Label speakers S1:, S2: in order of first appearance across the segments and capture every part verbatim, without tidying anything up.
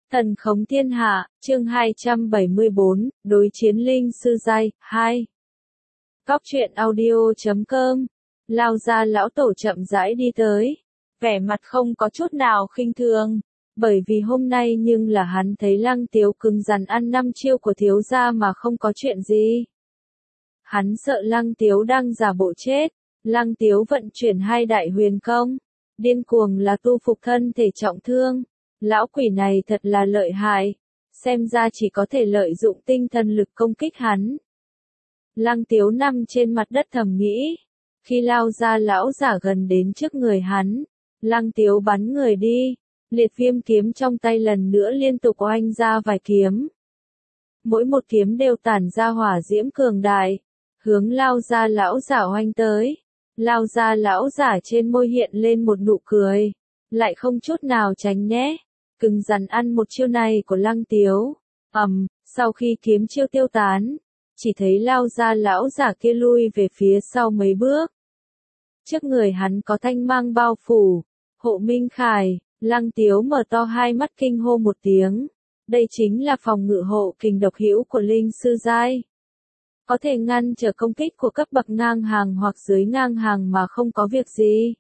S1: Thần khống thiên hạ, chương hai trăm bảy mươi bốn, đối chiến linh sư giai, hai. Cóc truyện audio chấm com, lao ra lão tổ chậm rãi đi tới, vẻ mặt không có chút nào khinh thường, bởi vì hôm nay nhưng là hắn thấy Lăng Tiếu cứng rắn ăn năm chiêu của thiếu gia mà không có chuyện gì. Hắn sợ Lăng Tiếu đang giả bộ chết, Lăng Tiếu vận chuyển hai đại huyền công, điên cuồng là tu phục thân thể trọng thương. Lão quỷ này thật là lợi hại, xem ra chỉ có thể lợi dụng tinh thần lực công kích hắn. Lăng Tiếu nằm trên mặt đất thầm nghĩ, khi lao ra lão giả gần đến trước người hắn, Lăng Tiếu bắn người đi, liệt viêm kiếm trong tay lần nữa liên tục oanh ra vài kiếm. Mỗi một kiếm đều tản ra hỏa diễm cường đại, hướng lao ra lão giả oanh tới, lao ra lão giả trên môi hiện lên một nụ cười, lại không chút nào tránh né. Cứng rắn ăn một chiêu này của Lăng Tiếu, ầm, um, sau khi kiếm chiêu tiêu tán, chỉ thấy lao ra lão giả kia lui về phía sau mấy bước. Trước người hắn có thanh mang bao phủ, hộ minh khải, Lăng Tiếu mở to hai mắt kinh hô một tiếng. Đây chính là phòng ngự hộ kình độc hữu của linh sư giai. Có thể ngăn trở công kích của cấp bậc ngang hàng hoặc dưới ngang hàng mà không có việc gì.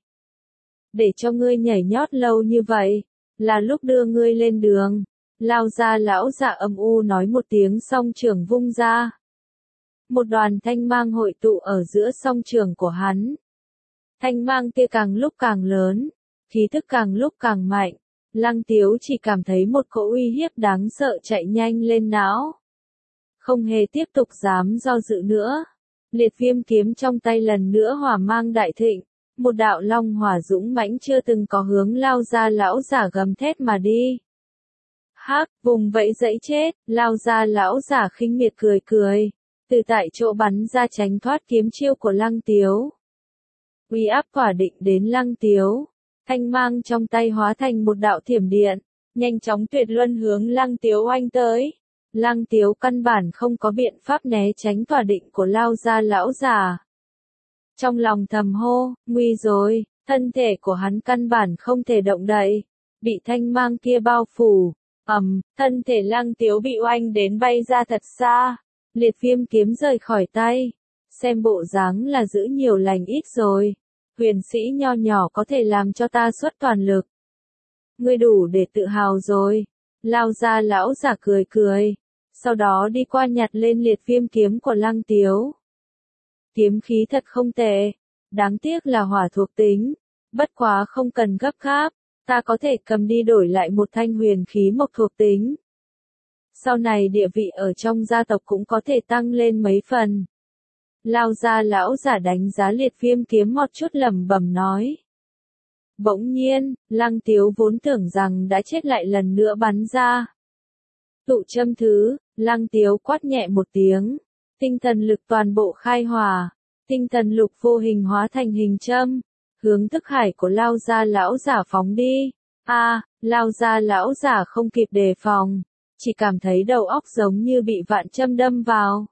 S1: Để cho ngươi nhảy nhót lâu như vậy, là lúc đưa ngươi lên đường. Lao ra lão giả âm u nói một tiếng song trường vung ra. Một đoàn thanh mang hội tụ ở giữa song trường của hắn. Thanh mang kia càng lúc càng lớn, khí thức càng lúc càng mạnh. Lăng Tiếu chỉ cảm thấy một cỗ uy hiếp đáng sợ chạy nhanh lên não. Không hề tiếp tục dám do dự nữa. Liệt viêm kiếm trong tay lần nữa hỏa mang đại thịnh. Một đạo long hỏa dũng mãnh chưa từng có hướng lao ra lão giả gầm thét mà đi. Hắc, vùng vẫy dẫy chết, lao ra lão giả khinh miệt cười cười, từ tại chỗ bắn ra tránh thoát kiếm chiêu của Lăng Tiếu. Uy áp quả định đến Lăng Tiếu, thanh mang trong tay hóa thành một đạo thiểm điện, nhanh chóng tuyệt luân hướng Lăng Tiếu oanh tới. Lăng Tiếu căn bản không có biện pháp né tránh quả định của lao ra lão giả. Trong lòng thầm hô, nguy rồi, thân thể của hắn căn bản không thể động đậy, bị thanh mang kia bao phủ, ầm, um, thân thể Lăng Tiếu bị oanh đến bay ra thật xa, liệt viêm kiếm rời khỏi tay, xem bộ dáng là giữ nhiều lành ít rồi, huyền sĩ nho nhỏ có thể làm cho ta xuất toàn lực. Ngươi đủ để tự hào rồi, lao ra lão giả cười cười, sau đó đi qua nhặt lên liệt viêm kiếm của Lăng Tiếu. Kiếm khí thật không tệ, đáng tiếc là hỏa thuộc tính, bất quá không cần gấp gáp, ta có thể cầm đi đổi lại một thanh huyền khí mộc thuộc tính. Sau này địa vị ở trong gia tộc cũng có thể tăng lên mấy phần. Lao ra lão giả đánh giá liệt viêm kiếm một chút lẩm bẩm nói. Bỗng nhiên, Lăng Tiếu vốn tưởng rằng đã chết lại lần nữa bắn ra. Tụ châm thứ, Lăng Tiếu quát nhẹ một tiếng. Tinh thần lực toàn bộ khai hỏa, tinh thần lục vô hình hóa thành hình châm, hướng thức hải của lao gia lão giả phóng đi. A, à, lao gia lão giả không kịp đề phòng, chỉ cảm thấy đầu óc giống như bị vạn châm đâm vào.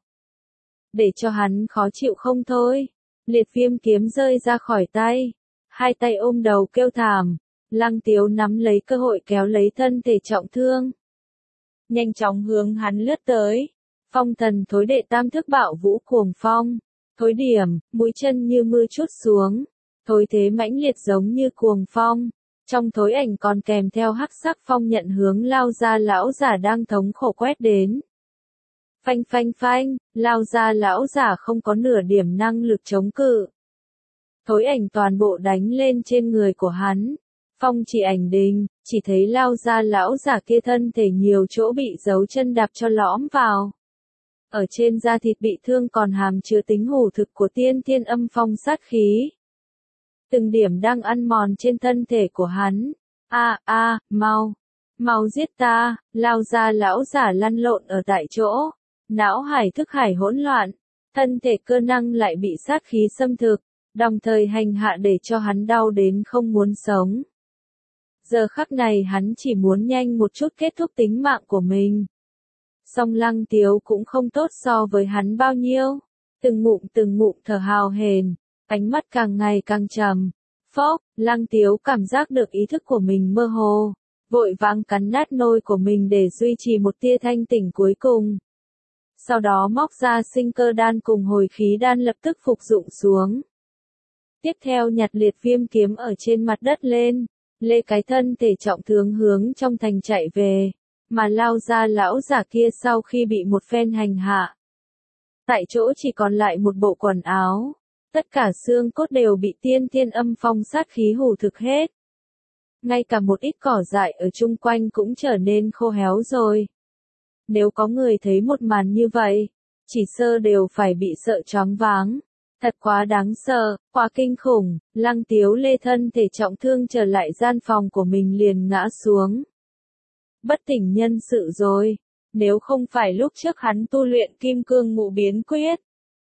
S1: Để cho hắn khó chịu không thôi, liệt viêm kiếm rơi ra khỏi tay, hai tay ôm đầu kêu thảm, Lăng Tiếu nắm lấy cơ hội kéo lấy thân thể trọng thương. Nhanh chóng hướng hắn lướt tới. Phong thần thối đệ tam thức bạo vũ cuồng phong, thối điểm, mũi chân như mưa chút xuống, thối thế mãnh liệt giống như cuồng phong, trong thối ảnh còn kèm theo hắc sắc phong nhận hướng lao ra lão giả đang thống khổ quét đến. Phanh phanh phanh, lao ra lão giả không có nửa điểm năng lực chống cự. Thối ảnh toàn bộ đánh lên trên người của hắn, phong chỉ ảnh đình, chỉ thấy lao ra lão giả kia thân thể nhiều chỗ bị dấu chân đạp cho lõm vào. Ở trên da thịt bị thương còn hàm chứa tính hủ thực của tiên thiên âm phong sát khí. Từng điểm đang ăn mòn trên thân thể của hắn. A a, à, mau, mau giết ta, lao ra lão giả lăn lộn ở tại chỗ. Não hải thức hải hỗn loạn, thân thể cơ năng lại bị sát khí xâm thực, đồng thời hành hạ để cho hắn đau đến không muốn sống. Giờ khắc này hắn chỉ muốn nhanh một chút kết thúc tính mạng của mình. Song Lăng Tiếu cũng không tốt so với hắn bao nhiêu, từng ngụm từng ngụm thở hào hển, ánh mắt càng ngày càng trầm. Phốc, Lăng Tiếu cảm giác được ý thức của mình mơ hồ, vội vàng cắn nát nôi của mình để duy trì một tia thanh tỉnh cuối cùng. Sau đó móc ra sinh cơ đan cùng hồi khí đan lập tức phục dụng xuống. Tiếp theo nhặt liệt viêm kiếm ở trên mặt đất lên, lê cái thân thể trọng thương hướng trong thành chạy về, mà Lao Gia lão giả kia sau khi bị một phen hành hạ. Tại chỗ chỉ còn lại một bộ quần áo, tất cả xương cốt đều bị tiên thiên âm phong sát khí hủ thực hết. Ngay cả một ít cỏ dại ở chung quanh cũng trở nên khô héo rồi. Nếu có người thấy một màn như vậy, chỉ sơ đều phải bị sợ choáng váng. Thật quá đáng sợ, quá kinh khủng, Lăng Tiếu Lê thân thể trọng thương trở lại gian phòng của mình liền ngã xuống. Bất tỉnh nhân sự rồi, nếu không phải lúc trước hắn tu luyện kim cương ngũ biến quyết.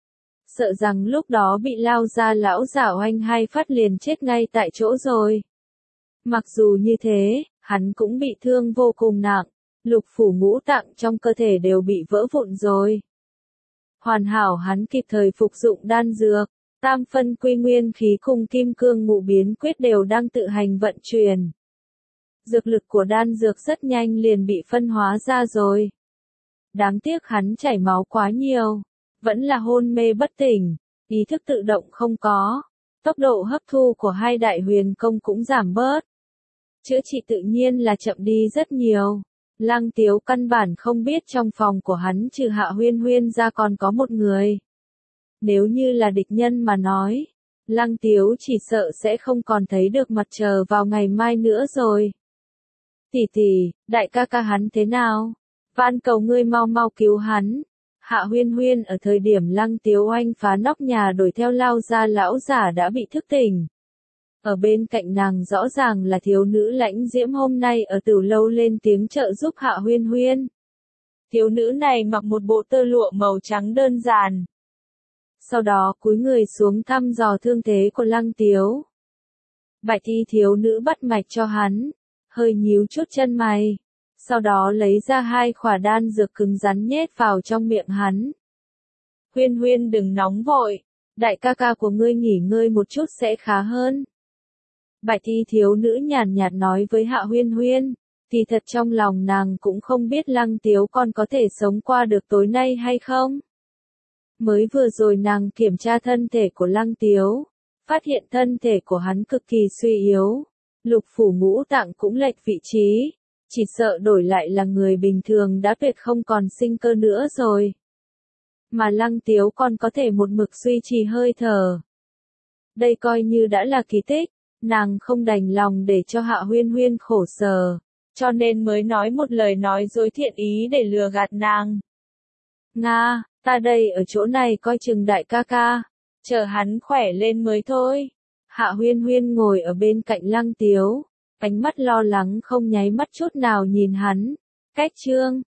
S1: Sợ rằng lúc đó bị Lao Gia lão giả oanh hai phát liền chết ngay tại chỗ rồi. Mặc dù như thế, hắn cũng bị thương vô cùng nặng, lục phủ ngũ tạng trong cơ thể đều bị vỡ vụn rồi. Hoàn hảo hắn kịp thời phục dụng đan dược, tam phân quy nguyên khí cùng kim cương ngũ biến quyết đều đang tự hành vận chuyển. Dược lực của đan dược rất nhanh liền bị phân hóa ra rồi. Đáng tiếc hắn chảy máu quá nhiều, vẫn là hôn mê bất tỉnh, ý thức tự động không có, tốc độ hấp thu của hai đại huyền công cũng giảm bớt. Chữa trị tự nhiên là chậm đi rất nhiều. Lăng Tiếu căn bản không biết trong phòng của hắn trừ Hạ Huyên Huyên ra còn có một người. Nếu như là địch nhân mà nói, Lăng Tiếu chỉ sợ sẽ không còn thấy được mặt trời vào ngày mai nữa rồi. Tỷ tỷ, đại ca ca hắn thế nào? Van cầu ngươi mau mau cứu hắn. Hạ Huyên Huyên ở thời điểm Lăng Tiếu oanh phá nóc nhà đuổi theo Lao Gia lão giả đã bị thức tỉnh. Ở bên cạnh nàng rõ ràng là thiếu nữ Lãnh Diễm hôm nay ở Tửu lâu lên tiếng trợ giúp Hạ Huyên Huyên. Thiếu nữ này mặc một bộ tơ lụa màu trắng đơn giản. Sau đó cúi người xuống thăm dò thương thế của Lăng Tiếu. Bạch y thiếu nữ bắt mạch cho hắn, hơi nhíu chút chân mày. Sau đó lấy ra hai khỏa đan dược cứng rắn nhét vào trong miệng hắn. Huyên Huyên đừng nóng vội, đại ca ca của ngươi nghỉ ngơi một chút sẽ khá hơn. Bạch y thiếu nữ nhàn nhạt nói với Hạ Huyên Huyên, thì thật trong lòng nàng cũng không biết Lăng Tiếu còn có thể sống qua được tối nay hay không. Mới vừa rồi nàng kiểm tra thân thể của Lăng Tiếu, phát hiện thân thể của hắn cực kỳ suy yếu, lục phủ ngũ tạng cũng lệch vị trí, chỉ sợ đổi lại là người bình thường đã tuyệt không còn sinh cơ nữa rồi. Mà Lăng Tiếu còn có thể một mực duy trì hơi thở. Đây coi như đã là kỳ tích. Nàng không đành lòng để cho Hạ Huyên Huyên khổ sở, cho nên mới nói một lời nói dối thiện ý để lừa gạt nàng. Nga, ta đây ở chỗ này coi chừng đại ca ca, chờ hắn khỏe lên mới thôi. Hạ Huyên Huyên ngồi ở bên cạnh Lăng Tiếu, ánh mắt lo lắng không nháy mắt chút nào nhìn hắn. Cách chương